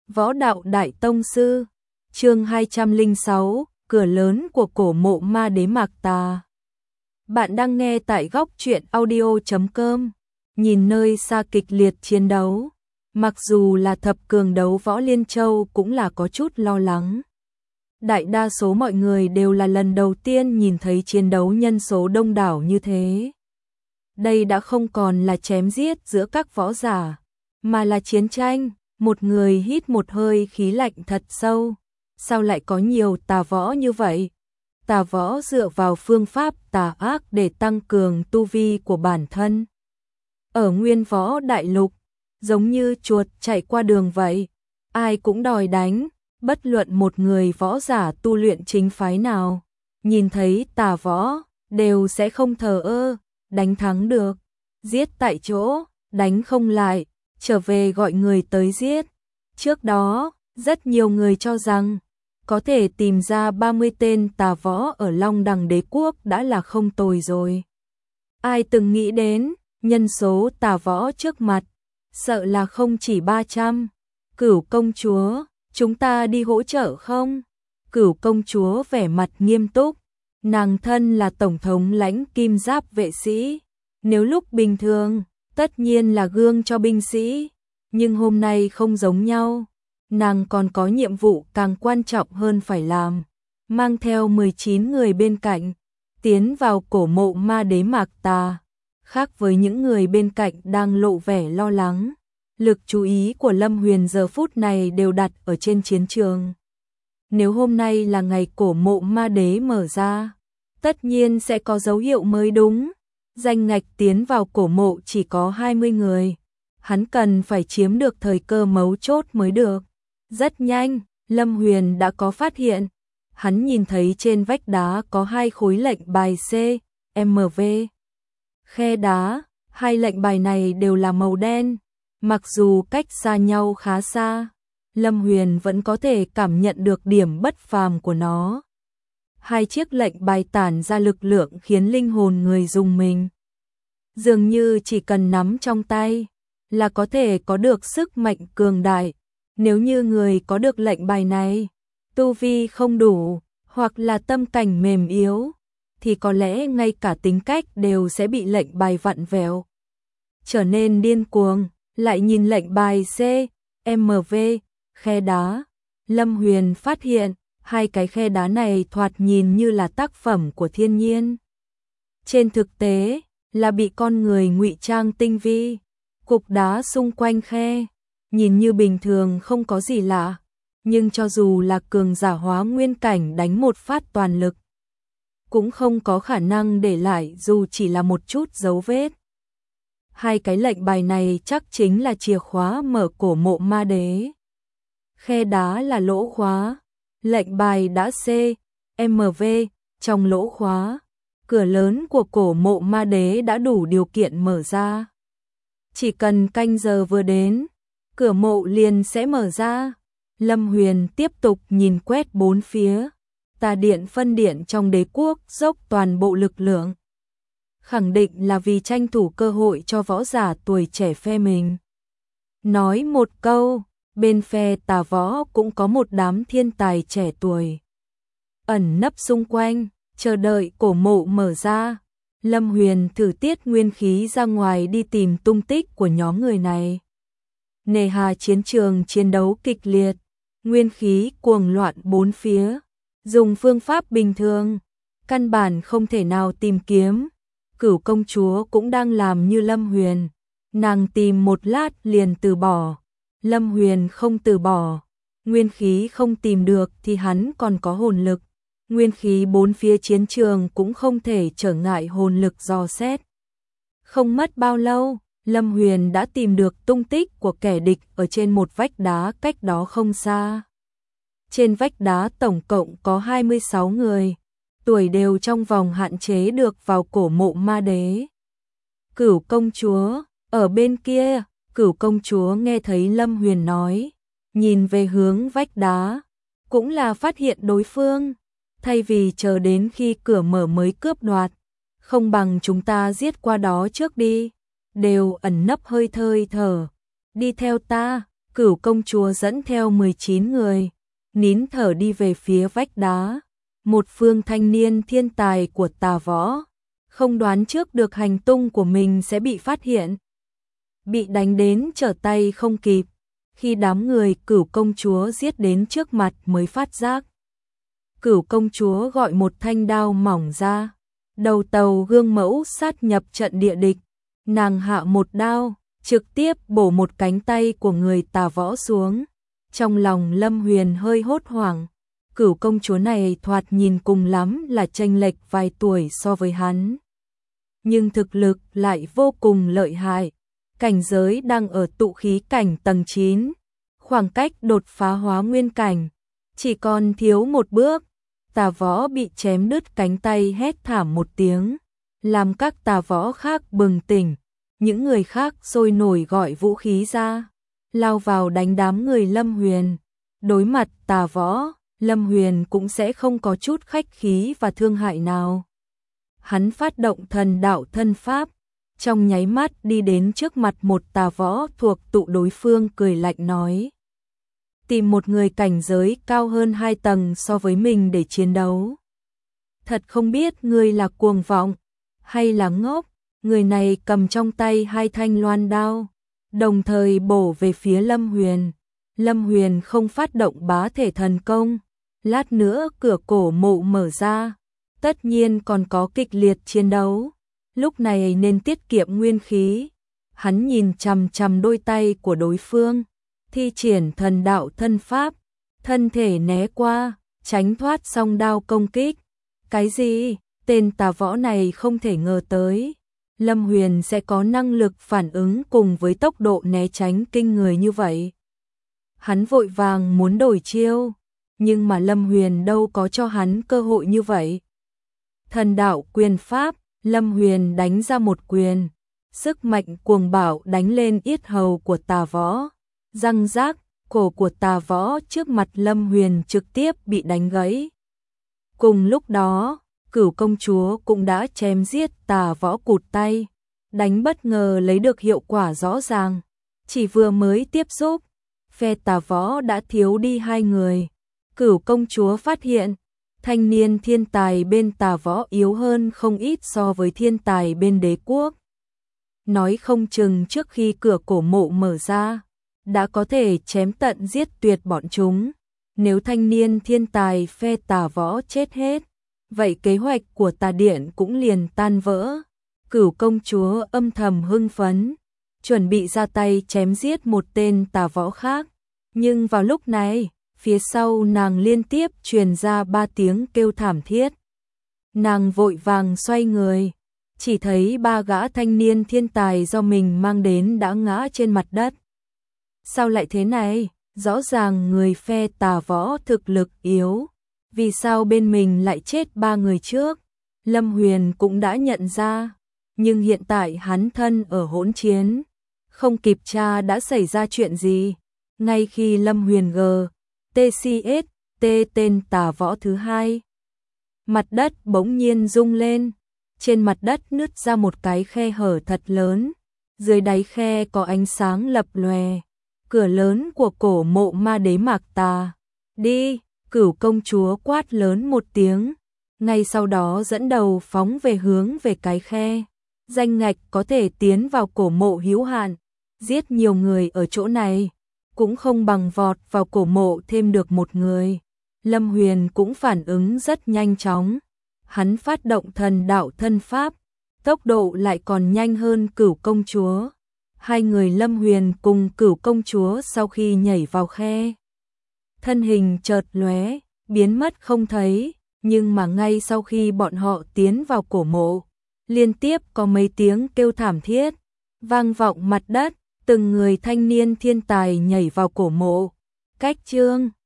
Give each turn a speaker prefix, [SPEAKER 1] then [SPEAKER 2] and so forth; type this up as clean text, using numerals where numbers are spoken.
[SPEAKER 1] Võ đạo đại tông sư, chương 206, cửa lớn của cổ mộ ma đế Mạc Tà. Bạn đang nghe tại góc truyện audio.com, nhìn nơi xa kịch liệt chiến đấu. Mặc dù là thập cường đấu võ Liên Châu cũng là có chút lo lắng. Đại đa số mọi người đều là lần đầu tiên nhìn thấy chiến đấu nhân số đông đảo như thế. Đây đã không còn là chém giết giữa các võ giả, mà là chiến tranh. Một người hít một hơi khí lạnh thật sâu. Sao lại có nhiều tà võ như vậy? Tà võ dựa vào phương pháp tà ác để tăng cường tu vi của bản thân. Ở Nguyên Võ Đại Lục, giống như chuột chạy qua đường vậy, ai cũng đòi đánh, bất luận một người võ giả tu luyện chính phái nào, nhìn thấy tà võ, đều sẽ không thờ ơ, đánh thắng được, giết tại chỗ, đánh không lại, trở về gọi người tới giết. Trước đó, rất nhiều người cho rằng, có thể tìm ra 30 tên tà võ ở Long Đằng Đế Quốc đã là không tồi rồi. Ai từng nghĩ đến, nhân số tà võ trước mặt, sợ là không chỉ 300. Cửu công chúa, chúng ta đi hỗ trợ không? Cửu công chúa vẻ mặt nghiêm túc, nàng thân là tổng thống lãnh kim giáp vệ sĩ. Nếu lúc bình thường, tất nhiên là gương cho binh sĩ, nhưng hôm nay không giống nhau. Nàng còn có nhiệm vụ càng quan trọng hơn phải làm, mang theo 19 người bên cạnh, tiến vào cổ mộ ma đế Mạc Tà. Khác với những người bên cạnh đang lộ vẻ lo lắng, lực chú ý của Lâm Huyền giờ phút này đều đặt ở trên chiến trường. Nếu hôm nay là ngày cổ mộ ma đế mở ra, tất nhiên sẽ có dấu hiệu mới đúng. Danh ngạch tiến vào cổ mộ chỉ có 20 người, hắn cần phải chiếm được thời cơ mấu chốt mới được. Rất nhanh, Lâm Huyền đã có phát hiện. Hắn nhìn thấy trên vách đá có 2 khối lệnh bài C, MV. Khe đá, 2 lệnh bài này đều là màu đen. Mặc dù cách xa nhau khá xa, Lâm Huyền vẫn có thể cảm nhận được điểm bất phàm của nó. 2 chiếc lệnh bài tản ra lực lượng khiến linh hồn người rùng mình. Dường như chỉ cần nắm trong tay là có thể có được sức mạnh cường đại. Nếu như người có được lệnh bài này, tu vi không đủ, hoặc là tâm cảnh mềm yếu, thì có lẽ ngay cả tính cách đều sẽ bị lệnh bài vặn vẹo, trở nên điên cuồng. Lại nhìn lệnh bài C, MV, khe đá, Lâm Huyền phát hiện 2 cái khe đá này thoạt nhìn như là tác phẩm của thiên nhiên. Trên thực tế, là bị con người ngụy trang tinh vi. Cục đá xung quanh khe nhìn như bình thường không có gì lạ, nhưng cho dù là cường giả hóa nguyên cảnh đánh một phát toàn lực, cũng không có khả năng để lại dù chỉ là một chút dấu vết. 2 cái lệnh bài này chắc chính là chìa khóa mở cổ mộ ma đế. Khe đá là lỗ khóa, lệnh bài đã C, MV, trong lỗ khóa, cửa lớn của cổ mộ ma đế đã đủ điều kiện mở ra. Chỉ cần canh giờ vừa đến, cửa mộ liền sẽ mở ra. Lâm Huyền tiếp tục nhìn quét bốn phía, tà điện phân điện trong đế quốc dốc toàn bộ lực lượng. Khẳng định là vì tranh thủ cơ hội cho võ giả tuổi trẻ phe mình. Nói một câu, bên phe tà võ cũng có một đám thiên tài trẻ tuổi ẩn nấp xung quanh, chờ đợi cổ mộ mở ra. Lâm Huyền thử tiết nguyên khí ra ngoài đi tìm tung tích của nhóm người này. Nề hà chiến trường chiến đấu kịch liệt, nguyên khí cuồng loạn bốn phía, dùng phương pháp bình thường, căn bản không thể nào tìm kiếm. Cửu công chúa cũng đang làm như Lâm Huyền, nàng tìm một lát liền từ bỏ. Lâm Huyền không từ bỏ, nguyên khí không tìm được thì hắn còn có hồn lực. Nguyên khí bốn phía chiến trường cũng không thể trở ngại hồn lực dò xét. Không mất bao lâu, Lâm Huyền đã tìm được tung tích của kẻ địch ở trên một vách đá cách đó không xa. Trên vách đá tổng cộng có 26 người, tuổi đều trong vòng hạn chế được vào cổ mộ ma đế. Cửu công chúa, ở bên kia. Cửu công chúa nghe thấy Lâm Huyền nói, nhìn về hướng vách đá, cũng là phát hiện đối phương. Thay vì chờ đến khi cửa mở mới cướp đoạt, không bằng chúng ta giết qua đó trước đi. Đều ẩn nấp hơi thở, đi theo ta. Cửu công chúa dẫn theo 19 người, nín thở đi về phía vách đá. Một phương thanh niên thiên tài của Tà Võ, không đoán trước được hành tung của mình sẽ bị phát hiện. Bị đánh đến trở tay không kịp, khi đám người Cửu công chúa giết đến trước mặt mới phát giác. Cửu công chúa gọi một thanh đao mỏng ra, đầu tàu gương mẫu sát nhập trận địa địch, nàng hạ một đao, trực tiếp bổ một cánh tay của người Tà Võ xuống. Trong lòng Lâm Huyền hơi hốt hoảng, Cửu công chúa này thoạt nhìn cùng lắm là chênh lệch vài tuổi so với hắn, nhưng thực lực lại vô cùng lợi hại, cảnh giới đang ở tụ khí cảnh tầng 9, khoảng cách đột phá hóa nguyên cảnh chỉ còn thiếu một bước. Tà Võ bị chém đứt cánh tay hét thảm một tiếng, làm các Tà Võ khác bừng tỉnh, những người khác sôi nổi gọi vũ khí ra, lao vào đánh đám người Lâm Huyền. Đối mặt Tà Võ, Lâm Huyền cũng sẽ không có chút khách khí và thương hại nào. Hắn phát động thần đạo thân pháp, trong nháy mắt đi đến trước mặt một Tà Võ thuộc tụ đối phương, cười lạnh nói: tìm một người cảnh giới cao hơn 2 tầng so với mình để chiến đấu. Thật không biết ngươi là cuồng vọng hay là ngốc. Người này cầm trong tay 2 thanh loan đao, đồng thời bổ về phía Lâm Huyền. Lâm Huyền không phát động bá thể thần công, lát nữa cửa cổ mộ mở ra, tất nhiên còn có kịch liệt chiến đấu, lúc này nên tiết kiệm nguyên khí. Hắn nhìn chằm chằm đôi tay của đối phương, thi triển thần đạo thân pháp, thân thể né qua, tránh thoát song đao công kích. Cái gì? Tên Tà Võ này không thể ngờ tới Lâm Huyền sẽ có năng lực phản ứng cùng với tốc độ né tránh kinh người như vậy. Hắn vội vàng muốn đổi chiêu, nhưng mà Lâm Huyền đâu có cho hắn cơ hội như vậy. Thần đạo quyền pháp, Lâm Huyền đánh ra một quyền, sức mạnh cuồng bạo đánh lên yết hầu của Tà Võ. Răng rác, cổ của Tà Võ trước mặt Lâm Huyền trực tiếp bị đánh gãy. Cùng lúc đó, Cửu công chúa cũng đã chém giết Tà Võ cụt tay, đánh bất ngờ lấy được hiệu quả rõ ràng. Chỉ vừa mới tiếp xúc, phe Tà Võ đã thiếu đi 2 người. Cửu công chúa phát hiện, thanh niên thiên tài bên Tà Võ yếu hơn không ít so với thiên tài bên Đế quốc. Nói không chừng trước khi cửa cổ mộ mở ra, đã có thể chém tận giết tuyệt bọn chúng. Nếu thanh niên thiên tài phe Tà Võ chết hết, vậy kế hoạch của Tà Điện cũng liền tan vỡ. Cửu công chúa âm thầm hưng phấn, chuẩn bị ra tay chém giết một tên Tà Võ khác. Nhưng vào lúc này, phía sau nàng liên tiếp truyền ra 3 tiếng kêu thảm thiết. Nàng vội vàng xoay người, chỉ thấy 3 gã thanh niên thiên tài do mình mang đến đã ngã trên mặt đất. Sao lại thế này? Rõ ràng người phe Tà Võ thực lực yếu, vì sao bên mình lại chết 3 người trước? Lâm Huyền cũng đã nhận ra, nhưng hiện tại hắn thân ở hỗn chiến, không kịp tra đã xảy ra chuyện gì. Ngay khi Lâm Huyền TCS tên Tà Võ thứ 2, mặt đất bỗng nhiên rung lên, trên mặt đất nứt ra một cái khe hở thật lớn, dưới đáy khe có ánh sáng lập lòe. Cửa lớn của cổ mộ ma đế Mạc Tà. Đi! Cửu công chúa quát lớn một tiếng, ngay sau đó dẫn đầu phóng hướng về cái khe. Danh ngạch có thể tiến vào cổ mộ hữu hạn, giết nhiều người ở chỗ này, cũng không bằng vọt vào cổ mộ thêm được một người. Lâm Huyền cũng phản ứng rất nhanh chóng, hắn phát động thần đạo thân pháp, tốc độ lại còn nhanh hơn Cửu công chúa. 2 người Lâm Huyền cùng Cửu công chúa sau khi nhảy vào khe, thân hình chợt lóe, biến mất không thấy, nhưng mà ngay sau khi bọn họ tiến vào cổ mộ, liên tiếp có mấy tiếng kêu thảm thiết vang vọng mặt đất, từng người thanh niên thiên tài nhảy vào cổ mộ. Cách chương